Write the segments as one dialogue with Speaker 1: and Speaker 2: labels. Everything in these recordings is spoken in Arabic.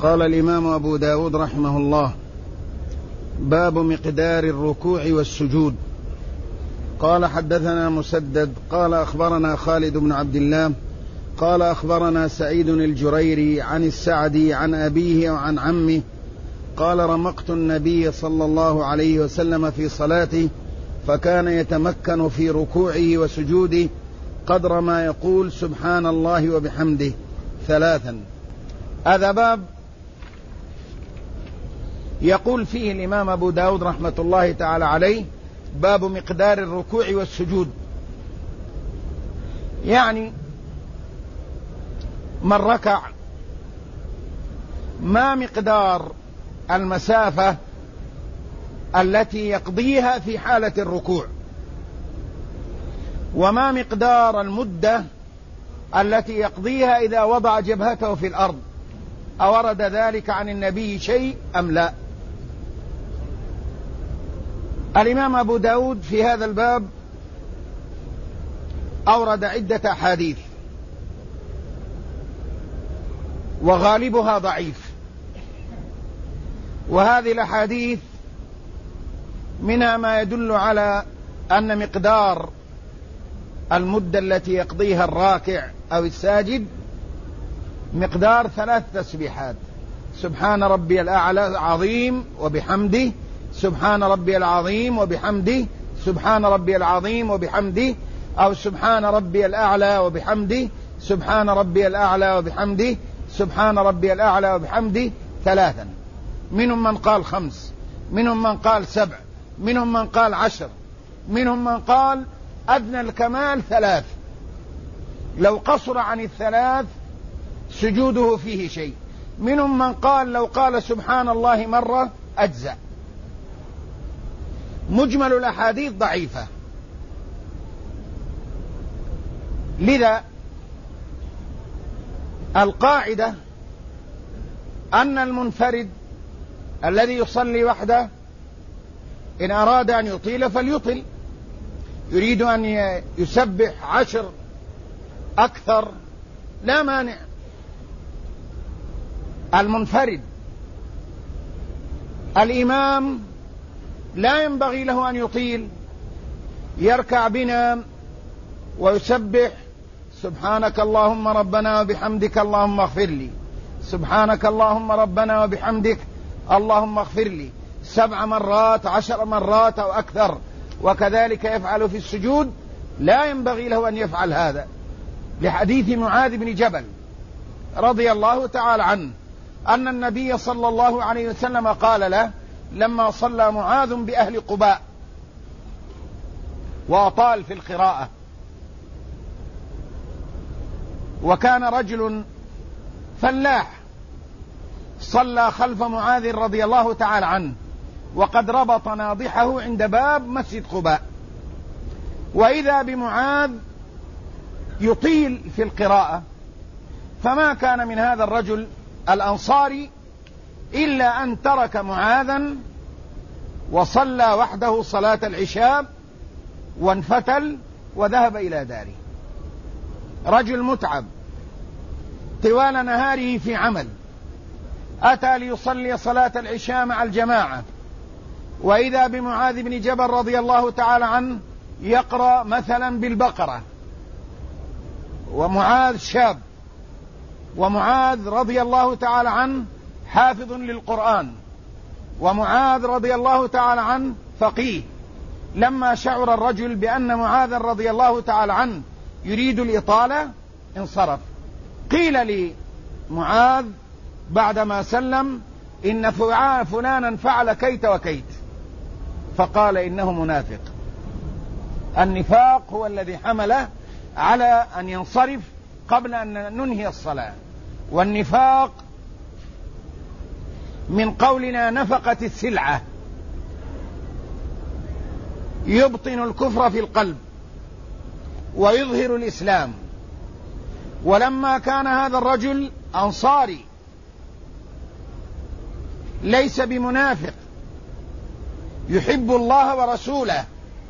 Speaker 1: قال الإمام أبو داود رحمه الله: باب مقدار الركوع والسجود. قال: حدثنا مسدد قال أخبرنا خالد بن عبد الله قال أخبرنا سعيد الجريري عن السعدي عن أبيه وعن عمه قال: رمقت النبي صلى الله عليه وسلم في صلاته فكان يتمكن في ركوعه وسجوده قدر ما يقول سبحان الله وبحمده 3. هذا باب يقول فيه الإمام أبو داود رحمة الله تعالى عليه: باب مقدار الركوع والسجود. يعني من ركع ما مقدار المسافة التي يقضيها في حالة الركوع، وما مقدار المدة التي يقضيها إذا وضع جبهته في الأرض، أورد ذلك عن النبي شيء أم لا؟ الإمام أبو داود في هذا الباب أورد عدة أحاديث وغالبها ضعيف، وهذه الأحاديث منها ما يدل على أن مقدار المدة التي يقضيها الراكع أو الساجد مقدار 3 تسبيحات: سبحان ربي الأعلى عظيم وبحمده، سبحان ربي العظيم وبحمده، سبحان ربي العظيم وبحمده، أو سبحان ربي الأعلى وبحمده، سبحان ربي الأعلى وبحمده، سبحان ربي الأعلى وبحمده 3. منهم من قال 5، منهم من قال 7، منهم من قال 10، منهم من قال أدنى الكمال 3. لو قصر عن 3 سجوده فيه شيء. منهم من قال لو قال سبحان الله مرة أجزأ. مجمل الأحاديث ضعيفة، لذا القاعدة أن المنفرد الذي يصلي وحده إن أراد أن يطيل فليطل، يريد أن يسبح 10 أكثر لا مانع. المنفرد الإمام لا ينبغي له أن يطيل، يركع بنا ويسبح سبحانك اللهم ربنا وبحمدك اللهم اغفر لي، سبحانك اللهم ربنا وبحمدك اللهم اغفر لي 7 مرات 10 مرات أو أكثر، وكذلك يفعل في السجود. لا ينبغي له أن يفعل هذا، لحديث معاذ بن جبل رضي الله تعالى عنه أن النبي صلى الله عليه وسلم قال له لما صلى معاذ بأهل قباء وأطال في القراءة، وكان رجل فلاح صلى خلف معاذ رضي الله تعالى عنه، وقد ربط ناضحه عند باب مسجد قباء، وإذا بمعاذ يطيل في القراءة، فما كان من هذا الرجل الأنصاري إلا أن ترك معاذا وصلى وحده صلاة العشاء وانفتل وذهب إلى داره. رجل متعب طوال نهاره في عمل، أتى ليصلي صلاة العشاء مع الجماعة، وإذا بمعاذ بن جبل رضي الله تعالى عنه يقرأ مثلا بالبقرة، ومعاذ شاب، ومعاذ رضي الله تعالى عنه حافظ للقرآن، ومعاذ رضي الله تعالى عنه فقيه. لما شعر الرجل بأن معاذ رضي الله تعالى عنه يريد الإطالة انصرف. قيل لمعاذ بعدما سلم إن فلانا فعل كيت وكيت، فقال إنه منافق. النفاق هو الذي حمله على أن ينصرف قبل أن ننهي الصلاة، والنفاق من قولنا نفقت السلعة، يبطن الكفر في القلب ويظهر الإسلام. ولما كان هذا الرجل أنصاري ليس بمنافق، يحب الله ورسوله،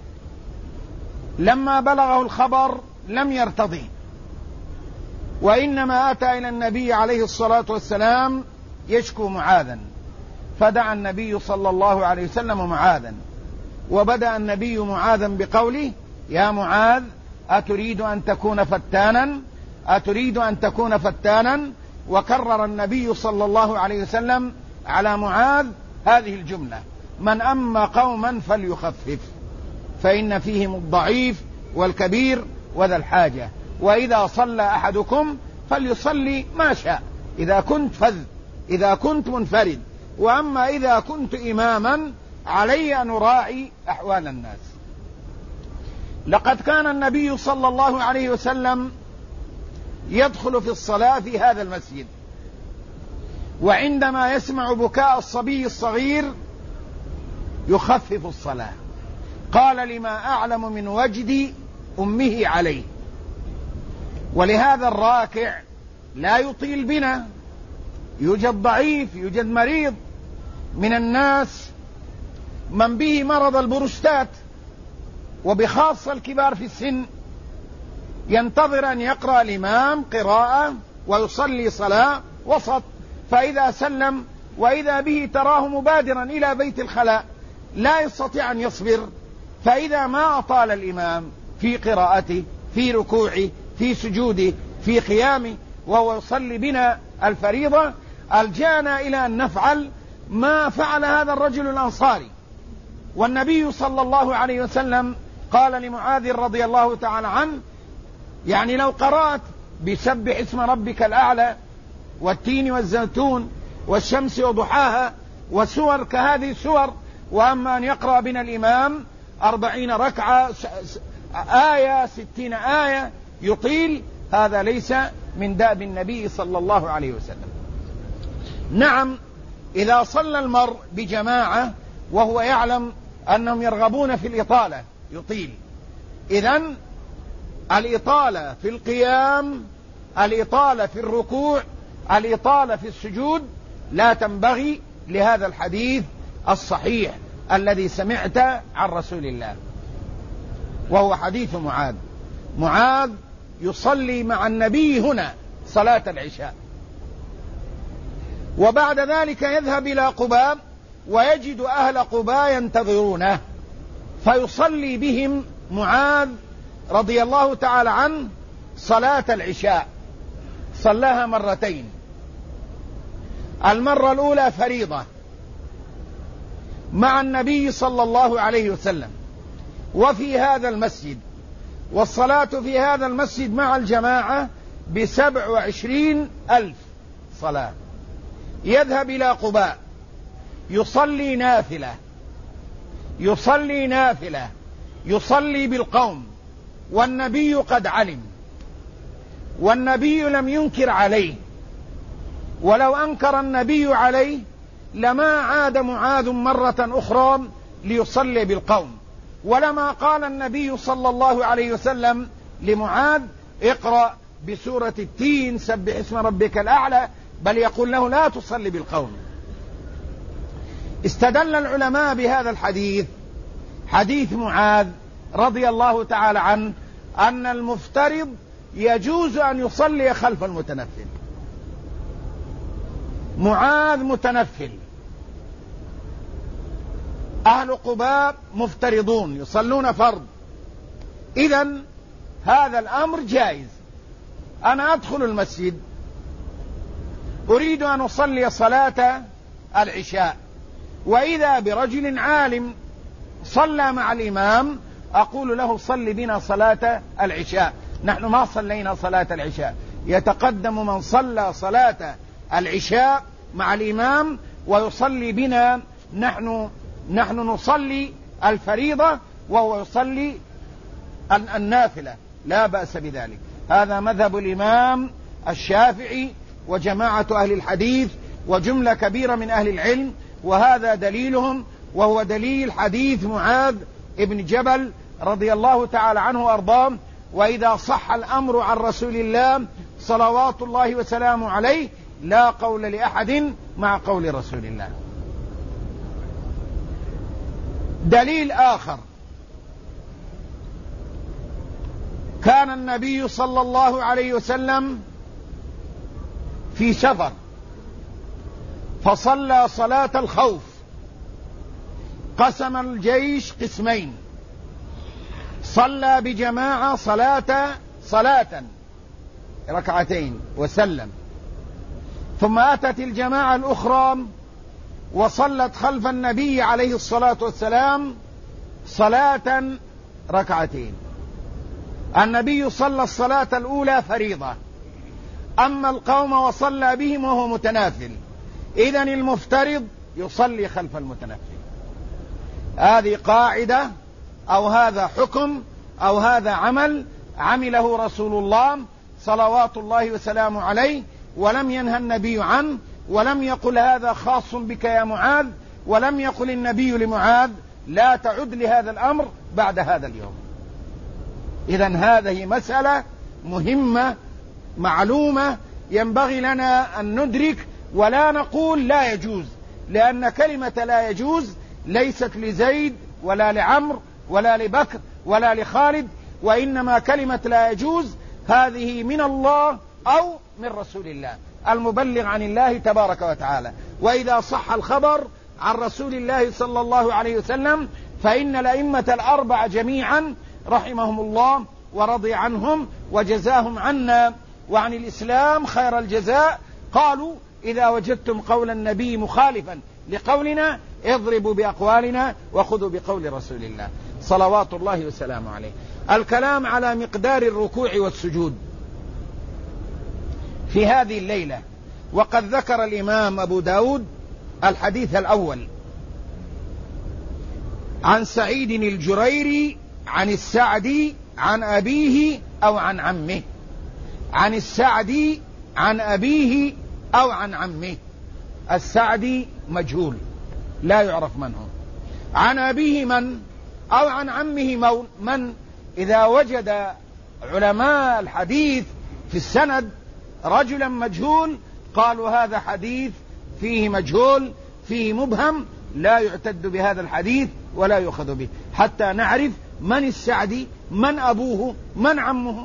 Speaker 1: لما بلغه الخبر لم يرتضي، وإنما أتى إلى النبي عليه الصلاة والسلام يشكو معاذا، فدعا النبي صلى الله عليه وسلم معاذا، وبدأ النبي معاذا بقوله: يا معاذ أتريد أن تكون فتانا؟ أتريد أن تكون فتانا؟ وكرر النبي صلى الله عليه وسلم على معاذ هذه الجملة: من أما قوما فليخفف فإن فيهم الضعيف والكبير وذا الحاجة، وإذا صلى أحدكم فليصلي ما شاء، إذا كنت فذ، إذا كنت منفرد، وأما إذا كنت إماما علي أن أراعي أحوال الناس. لقد كان النبي صلى الله عليه وسلم يدخل في الصلاة في هذا المسجد، وعندما يسمع بكاء الصبي الصغير يخفف الصلاة، قال: لما أعلم من وجد أمه عليه. ولهذا الراكع لا يطيل بنا، يوجد ضعيف، يوجد مريض من الناس من به مرض البروستات، وبخاصة الكبار في السن، ينتظر أن يقرأ الإمام قراءة ويصلي صلاة وسط، فإذا سلم وإذا به تراه مبادرا إلى بيت الخلاء لا يستطيع أن يصبر، فإذا ما أطال الإمام في قراءته، في ركوعه، في سجوده، في قيامه، وهو يصلي بنا الفريضة، ألجأنا إلى أن نفعل ما فعل هذا الرجل الأنصاري. والنبي صلى الله عليه وسلم قال لمعاذ رضي الله تعالى عنه: يعني لو قرأت بسبح اسم ربك الأعلى والتين والزيتون والشمس وضحاها وسور كهذه السور، وأما أن يقرأ بنا الإمام 40 ركعة آية 60 آية يطيل، هذا ليس من دأب النبي صلى الله عليه وسلم. نعم، إذا صلى المرء بجماعة وهو يعلم أنهم يرغبون في الإطالة يطيل. إذن الإطالة في القيام، الإطالة في الركوع، الإطالة في السجود لا تنبغي لهذا الحديث الصحيح الذي سمعت عن رسول الله، وهو حديث معاذ. معاذ يصلي مع النبي هنا صلاة العشاء، وبعد ذلك يذهب إلى قباء ويجد أهل قباء ينتظرونه، فيصلي بهم معاذ رضي الله تعالى عنه صلاة العشاء. صلاها مرتين، المرة الأولى فريضة مع النبي صلى الله عليه وسلم وفي هذا المسجد، والصلاة في هذا المسجد مع الجماعة ب27,000 صلاة. يذهب إلى قباء يصلي نافلة، يصلي نافلة، يصلي بالقوم، والنبي قد علم، والنبي لم ينكر عليه، ولو أنكر النبي عليه لما عاد معاذ مرة أخرى ليصلي بالقوم، ولما قال النبي صلى الله عليه وسلم لمعاذ: اقرأ بسورة التين سبح اسم ربك الأعلى، بل يقول له: لا تصلي بالقوم. استدل العلماء بهذا الحديث، حديث معاذ رضي الله تعالى عنه، أن المفترض يجوز أن يصلي خلف المتنفل. معاذ متنفل، أهل قباء مفترضون يصلون فرض، إذن هذا الأمر جائز. أنا أدخل المسجد أريد أن أصلي صلاة العشاء، وإذا برجل عالم صلى مع الإمام أقول له: صل بنا صلاة العشاء. نحن ما صلينا صلاة العشاء، يتقدم من صلى صلاة العشاء مع الإمام ويصلي بنا، نحن نصلي الفريضة وهو يصلي النافلة، لا بأس بذلك. هذا مذهب الإمام الشافعي وجماعة أهل الحديث وجملة كبيرة من أهل العلم، وهذا دليلهم، وهو دليل حديث معاذ ابن جبل رضي الله تعالى عنه وأرضاه. وإذا صح الأمر عن رسول الله صلوات الله وسلامه عليه لا قول لأحد مع قول رسول الله. دليل آخر: كان النبي صلى الله عليه وسلم في سفر، فصلى صلاة الخوف، قسم الجيش قسمين، صلى بجماعة صلاة ركعتين وسلم، ثم أتت الجماعة الأخرى وصلت خلف النبي عليه الصلاة والسلام صلاة ركعتين. النبي صلى الصلاة الأولى فريضة، أما القوم وصلى بهم وهو متنافل، إذن المفترض يصلي خلف المتنفل. هذه قاعدة أو هذا حكم أو هذا عمل عمله رسول الله صلوات الله وسلامه عليه، ولم ينهى النبي عنه، ولم يقل هذا خاص بك يا معاذ، ولم يقل النبي لمعاذ لا تعد لهذا الأمر بعد هذا اليوم. إذن هذه مسألة مهمة معلومة ينبغي لنا أن ندرك، ولا نقول لا يجوز، لأن كلمة لا يجوز ليست لزيد ولا لعمر ولا لبكر ولا لخالد، وإنما كلمة لا يجوز هذه من الله أو من رسول الله المبلغ عن الله تبارك وتعالى. وإذا صح الخبر عن رسول الله صلى الله عليه وسلم فإن الأئمة الأربعة جميعا رحمهم الله ورضي عنهم وجزاهم عنا وعن الإسلام خير الجزاء قالوا إذا وجدتم قول النبي مخالفا لقولنا اضربوا بأقوالنا وخذوا بقول رسول الله صلوات الله وسلامه عليه. الكلام على مقدار الركوع والسجود في هذه الليلة، وقد ذكر الإمام أبو داود الحديث الأول عن سعيد الجريري عن السعدي عن أبيه أو عن عمه. عن السعدي عن أبيه أو عن عمه، السعدي مجهول لا يعرف من هو، عن أبيه من أو عن عمه من. إذا وجد علماء الحديث في السند رجلا مجهول قالوا هذا حديث فيه مجهول فيه مبهم لا يعتد بهذا الحديث ولا يؤخذ به، حتى نعرف من السعدي من أبوه من عمه.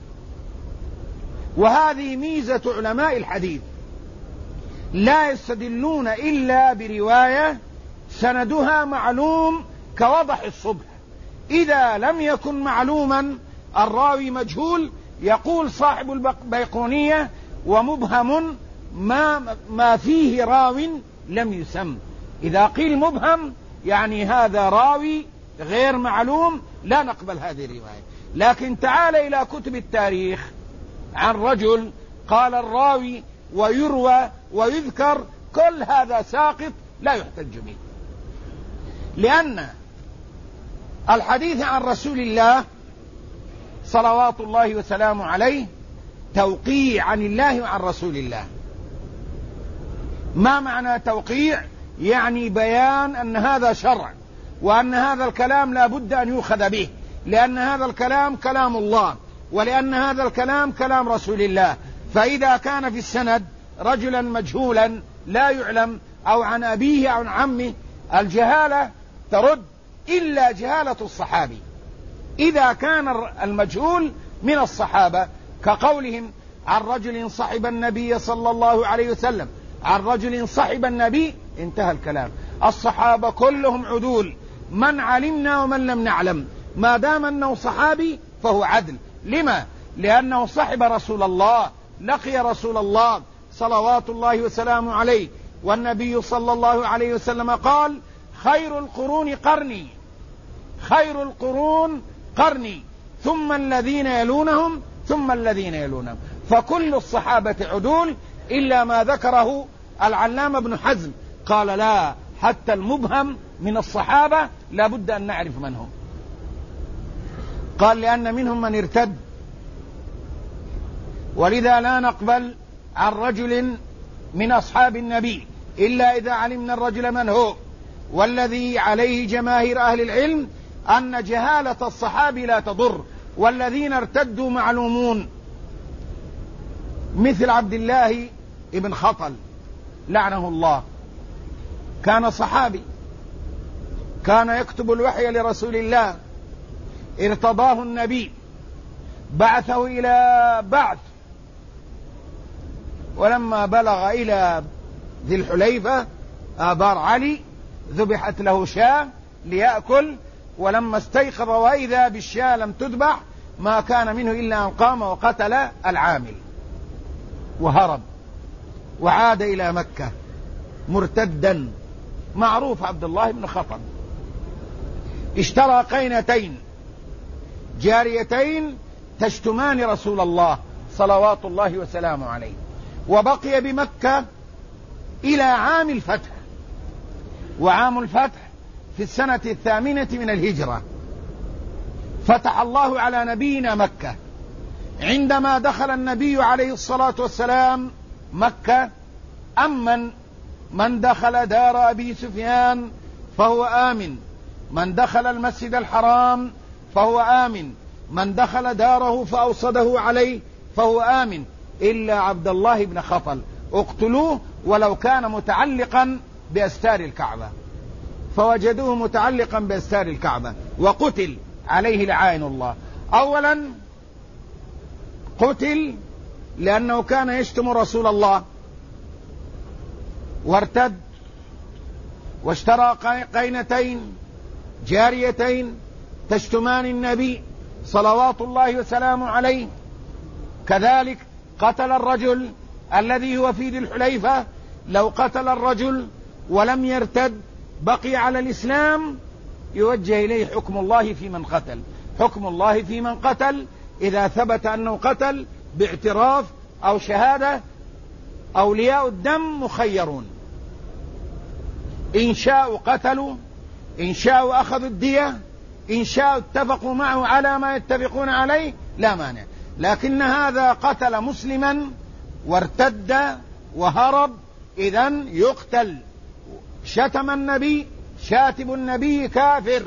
Speaker 1: وهذه ميزة علماء الحديث، لا يستدلون إلا برواية سندها معلوم كوضح الصبح. إذا لم يكن معلوما الراوي مجهول يقول صاحب البيقونية ومبهم ما فيه راو لم يسم. إذا قيل مبهم يعني هذا راوي غير معلوم لا نقبل هذه الرواية. لكن تعال إلى كتب التاريخ عن رجل قال الراوي ويروى ويذكر، كل هذا ساقط لا يحتج به، لأن الحديث عن رسول الله صلوات الله وسلامه عليه توقيع عن الله وعن رسول الله. ما معنى توقيع؟ يعني بيان أن هذا شرع وأن هذا الكلام لا بد أن يؤخذ به، لأن هذا الكلام كلام الله ولأن هذا الكلام كلام رسول الله. فإذا كان في السند رجلا مجهولا لا يعلم أو عن أبيه أو عن عمه، الجهالة ترد إلا جهالة الصحابي. إذا كان المجهول من الصحابة كقولهم عن رجل صحب النبي صلى الله عليه وسلم، عن رجل صحب النبي، انتهى الكلام. الصحابة كلهم عدول، من علمنا ومن لم نعلم، ما دام أنه صحابي فهو عدل. لما؟ لأنه صحب رسول الله، لقي رسول الله صلوات الله وسلامه عليه، والنبي صلى الله عليه وسلم قال خير القرون قرني، خير القرون قرني ثم الذين يلونهم ثم الذين يلونهم. فكل الصحابة عدول إلا ما ذكره العلامة ابن حزم، قال لا، حتى المبهم من الصحابة لا بد أن نعرف من هم. قال لأن منهم من ارتد، ولذا لا نقبل عن رجل من أصحاب النبي إلا إذا علمنا الرجل من هو. والذي عليه جماهير أهل العلم أن جهالة الصحابي لا تضر، والذين ارتدوا معلومون، مثل عبد الله ابن خطل لعنه الله، كان صحابي، كان يكتب الوحي لرسول الله، ارتضاه النبي، بعثه إلى بعث، ولما بلغ إلى ذي الحليفة آبار علي ذبحت له شاة ليأكل، ولما استيقظ وإذا بالشاة لم تذبح ما كان منه إلا أن قام وقتل العامل وهرب وعاد إلى مكة مرتدا. معروف عبد الله بن خطل اشترى قينتين جاريتين تشتمان رسول الله صلوات الله وسلامه عليه، وبقي بمكة إلى عام الفتح، وعام الفتح في السنة 8 من الهجرة. فتح الله على نبينا مكة. عندما دخل النبي عليه الصلاة والسلام مكة أمن من دخل دار أبي سفيان فهو آمن، من دخل المسجد الحرام فهو آمن، من دخل داره فأوصده عليه فهو آمن، إلا عبد الله بن خطل اقتلوه ولو كان متعلقا بأستار الكعبة، فوجدوه متعلقا بأستار الكعبة وقتل عليه لعائن الله. أولا قتل لأنه كان يشتم رسول الله وارتد، واشترى قينتين جاريتين تشتمان النبي صلوات الله وسلامه عليه. كذلك قتل الرجل الذي هو في ذي الحليفة. لو قتل الرجل ولم يرتد بقي على الإسلام يوجه إليه حكم الله في من قتل. حكم الله في من قتل إذا ثبت أنه قتل باعتراف أو شهادة أولياء الدم مخيرون، إن شاءوا قتلوا، إن شاءوا أخذوا الدية، إن شاءوا اتفقوا معه على ما يتفقون عليه لا مانع. لكن هذا قتل مسلما وارتد وهرب، إذن يقتل. شتم النبي، شاتم النبي كافر.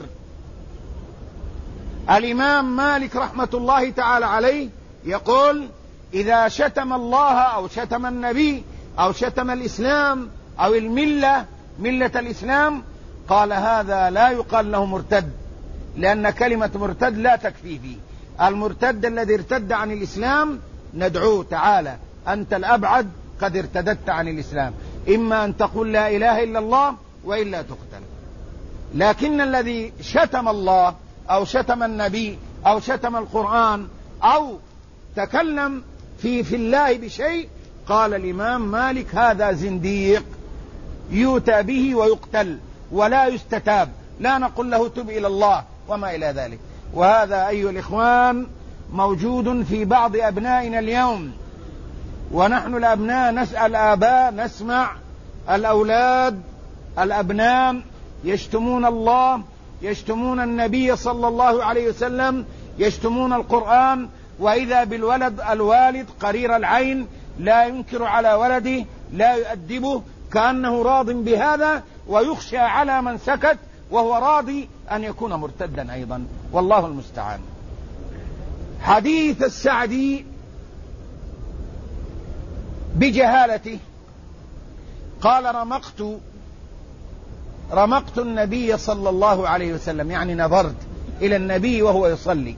Speaker 1: الإمام مالك رحمة الله تعالى عليه يقول إذا شتم الله أو شتم النبي أو شتم الإسلام أو الملة ملة الإسلام قال هذا لا يقال له مرتد، لأن كلمة مرتد لا تكفي فيه. المرتد الذي ارتد عن الإسلام ندعوه تعالى أنت الأبعد قد ارتدت عن الإسلام، إما أن تقول لا إله إلا الله وإلا تقتل. لكن الذي شتم الله أو شتم النبي أو شتم القرآن أو تكلم في الله بشيء قال الإمام مالك هذا زنديق يؤتى به ويقتل ولا يستتاب، لا نقول له تب إلى الله وما إلى ذلك. وهذا أيها الإخوان موجود في بعض أبنائنا اليوم، ونحن الأبناء نسأل الآباء نسمع الأولاد الأبناء يشتمون الله، يشتمون النبي صلى الله عليه وسلم، يشتمون القرآن، وإذا بالولد الوالد قرير العين لا ينكر على ولده، لا يؤدبه كأنه راض بهذا، ويخشى على من سكت وهو راضي أن يكون مرتدا أيضا، والله المستعان. حديث السعدي بجهالته قال رمقت النبي صلى الله عليه وسلم، يعني نظرت إلى النبي وهو يصلي،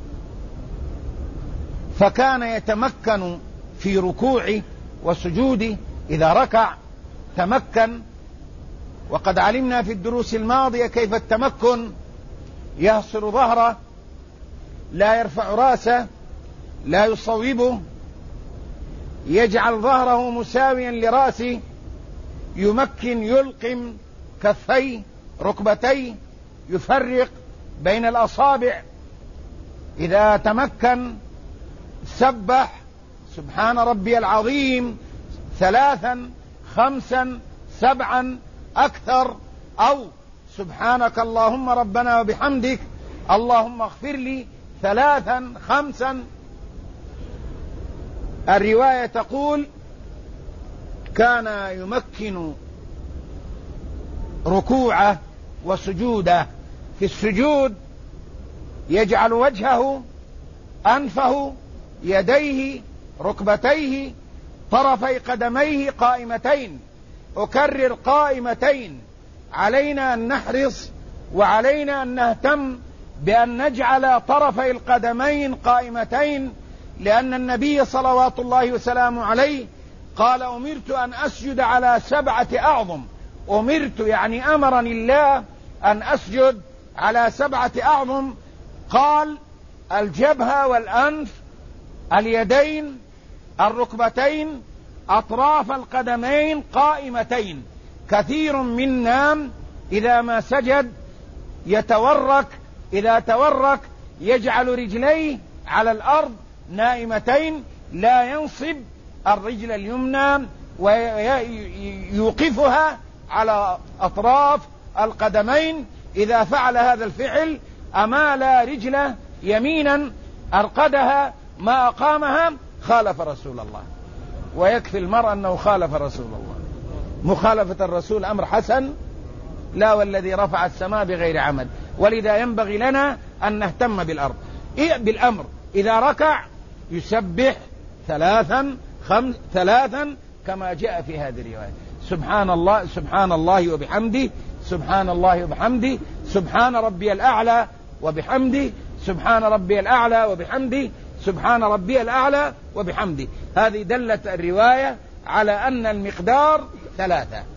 Speaker 1: فكان يتمكن في ركوعه وسجوده. إذا ركع تمكن، وقد علمنا في الدروس الماضية كيف التمكن: يهصر ظهره، لا يرفع راسه، لا يصوبه، يجعل ظهره مساويا لراسه، يمكن يلقم كفيه ركبتيه، يفرق بين الأصابع. إذا تمكن سبح سبحان ربي العظيم 3 5 7 أكثر، أو سبحانك اللهم ربنا وبحمدك اللهم اغفر لي 3 5. الرواية تقول كان يمكن ركوعه وسجوده. في السجود يجعل وجهه، أنفه، يديه، ركبتيه، طرفي قدميه قائمتين. أكرر قائمتين. علينا أن نحرص وعلينا أن نهتم بأن نجعل طرفي القدمين قائمتين، لأن النبي صلوات الله وسلامه عليه قال أمرت أن أسجد على 7 أعظم. أمرت يعني أمرني الله أن أسجد على 7 أعظم. قال الجبهة والأنف، اليدين، الركبتين، أطراف القدمين قائمتين. كثير منا إذا ما سجد يتورك، إذا تورك يجعل رجليه على الأرض نائمتين، لا ينصب الرجل اليمنى ويوقفها على أطراف القدمين. إذا فعل هذا الفعل أمال رجله يمينا أرقدها ما أقامها، خالف رسول الله. ويكفي المرء أنه خالف رسول الله. مخالفة الرسول أمر حسن، لا والذي رفع السماء بغير عمد. ولذا ينبغي لنا أن نهتم بالأمر. إذا ركع يسبح 3 كما جاء في هذه الرواية: سبحان الله، سبحان الله وبحمده، سبحان الله وبحمده، سبحان ربي الأعلى وبحمده، سبحان ربي الأعلى وبحمده، سبحان ربي الأعلى وبحمده. هذه دلت الرواية على أن المقدار 3.